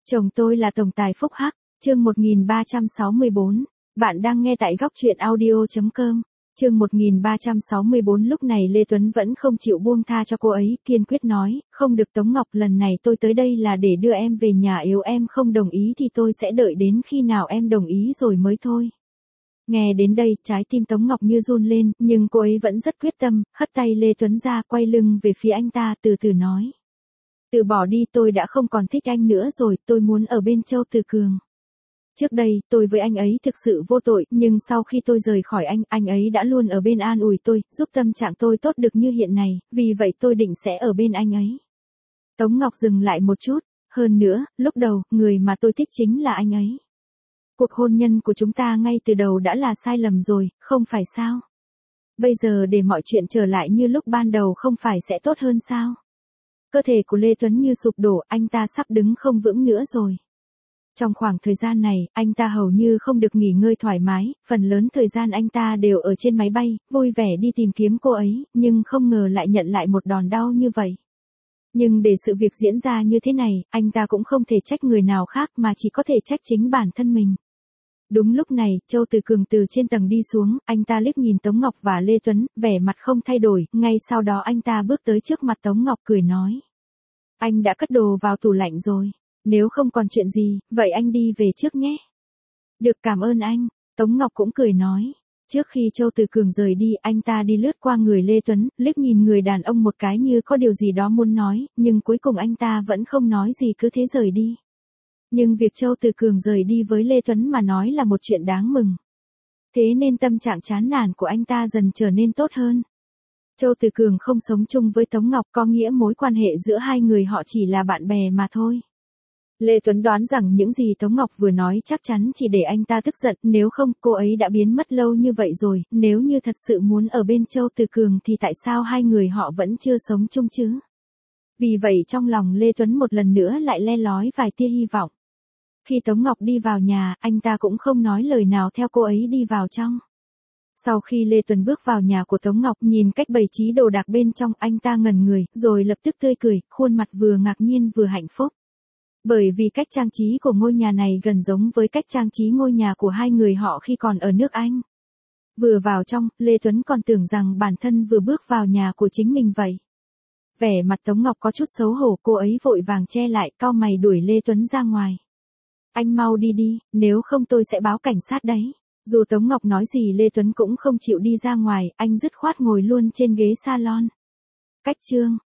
Chồng tôi là tổng tài phúc hắc, chương 1364, bạn đang nghe tại góc truyện audio.com, chương 1364. Lúc này Lê Tuấn vẫn không chịu buông tha cho cô ấy, kiên quyết nói, không được Tống Ngọc, lần này tôi tới đây là để đưa em về nhà, nếu em không đồng ý thì tôi sẽ đợi đến khi nào em đồng ý rồi mới thôi. Nghe đến đây, trái tim Tống Ngọc như run lên, nhưng cô ấy vẫn rất quyết tâm, hất tay Lê Tuấn ra, quay lưng về phía anh ta, từ từ nói. Từ bỏ đi, tôi đã không còn thích anh nữa rồi, tôi muốn ở bên Châu Từ Cường. Trước đây, tôi với anh ấy thực sự vô tội, nhưng sau khi tôi rời khỏi anh ấy đã luôn ở bên an ủi tôi, giúp tâm trạng tôi tốt được như hiện nay, vì vậy tôi định sẽ ở bên anh ấy. Tống Ngọc dừng lại một chút, hơn nữa, lúc đầu, người mà tôi thích chính là anh ấy. Cuộc hôn nhân của chúng ta ngay từ đầu đã là sai lầm rồi, không phải sao? Bây giờ để mọi chuyện trở lại như lúc ban đầu không phải sẽ tốt hơn sao? Cơ thể của Lê Tuấn như sụp đổ, anh ta sắp đứng không vững nữa rồi. Trong khoảng thời gian này, anh ta hầu như không được nghỉ ngơi thoải mái, phần lớn thời gian anh ta đều ở trên máy bay, vui vẻ đi tìm kiếm cô ấy, nhưng không ngờ lại nhận lại một đòn đau như vậy. Nhưng để sự việc diễn ra như thế này, anh ta cũng không thể trách người nào khác mà chỉ có thể trách chính bản thân mình. Đúng lúc này, Châu Từ Cường từ trên tầng đi xuống, anh ta liếc nhìn Tống Ngọc và Lê Tuấn, vẻ mặt không thay đổi, ngay sau đó anh ta bước tới trước mặt Tống Ngọc cười nói. Anh đã cất đồ vào tủ lạnh rồi, nếu không còn chuyện gì, vậy anh đi về trước nhé. Được, cảm ơn anh, Tống Ngọc cũng cười nói. Trước khi Châu Từ Cường rời đi, anh ta đi lướt qua người Lê Tuấn, liếc nhìn người đàn ông một cái như có điều gì đó muốn nói, nhưng cuối cùng anh ta vẫn không nói gì, cứ thế rời đi. Nhưng việc Châu Từ Cường rời đi với Lê Tuấn mà nói là một chuyện đáng mừng. Thế nên tâm trạng chán nản của anh ta dần trở nên tốt hơn. Châu Từ Cường không sống chung với Tống Ngọc, có nghĩa mối quan hệ giữa hai người họ chỉ là bạn bè mà thôi. Lê Tuấn đoán rằng những gì Tống Ngọc vừa nói chắc chắn chỉ để anh ta tức giận, nếu không cô ấy đã biến mất lâu như vậy rồi, nếu như thật sự muốn ở bên Châu Từ Cường thì tại sao hai người họ vẫn chưa sống chung chứ? Vì vậy trong lòng Lê Tuấn một lần nữa lại le lói vài tia hy vọng. Khi Tống Ngọc đi vào nhà, anh ta cũng không nói lời nào theo cô ấy đi vào trong. Sau khi Lê Tuấn bước vào nhà của Tống Ngọc, nhìn cách bày trí đồ đạc bên trong, anh ta ngẩn người, rồi lập tức tươi cười, khuôn mặt vừa ngạc nhiên vừa hạnh phúc. Bởi vì cách trang trí của ngôi nhà này gần giống với cách trang trí ngôi nhà của hai người họ khi còn ở nước Anh. Vừa vào trong, Lê Tuấn còn tưởng rằng bản thân vừa bước vào nhà của chính mình vậy. Vẻ mặt Tống Ngọc có chút xấu hổ, cô ấy vội vàng che lại, cau mày đuổi Lê Tuấn ra ngoài. Anh mau đi đi, nếu không tôi sẽ báo cảnh sát đấy. Dù Tống Ngọc nói gì Lê Tuấn cũng không chịu đi ra ngoài, anh dứt khoát ngồi luôn trên ghế salon. Cách chương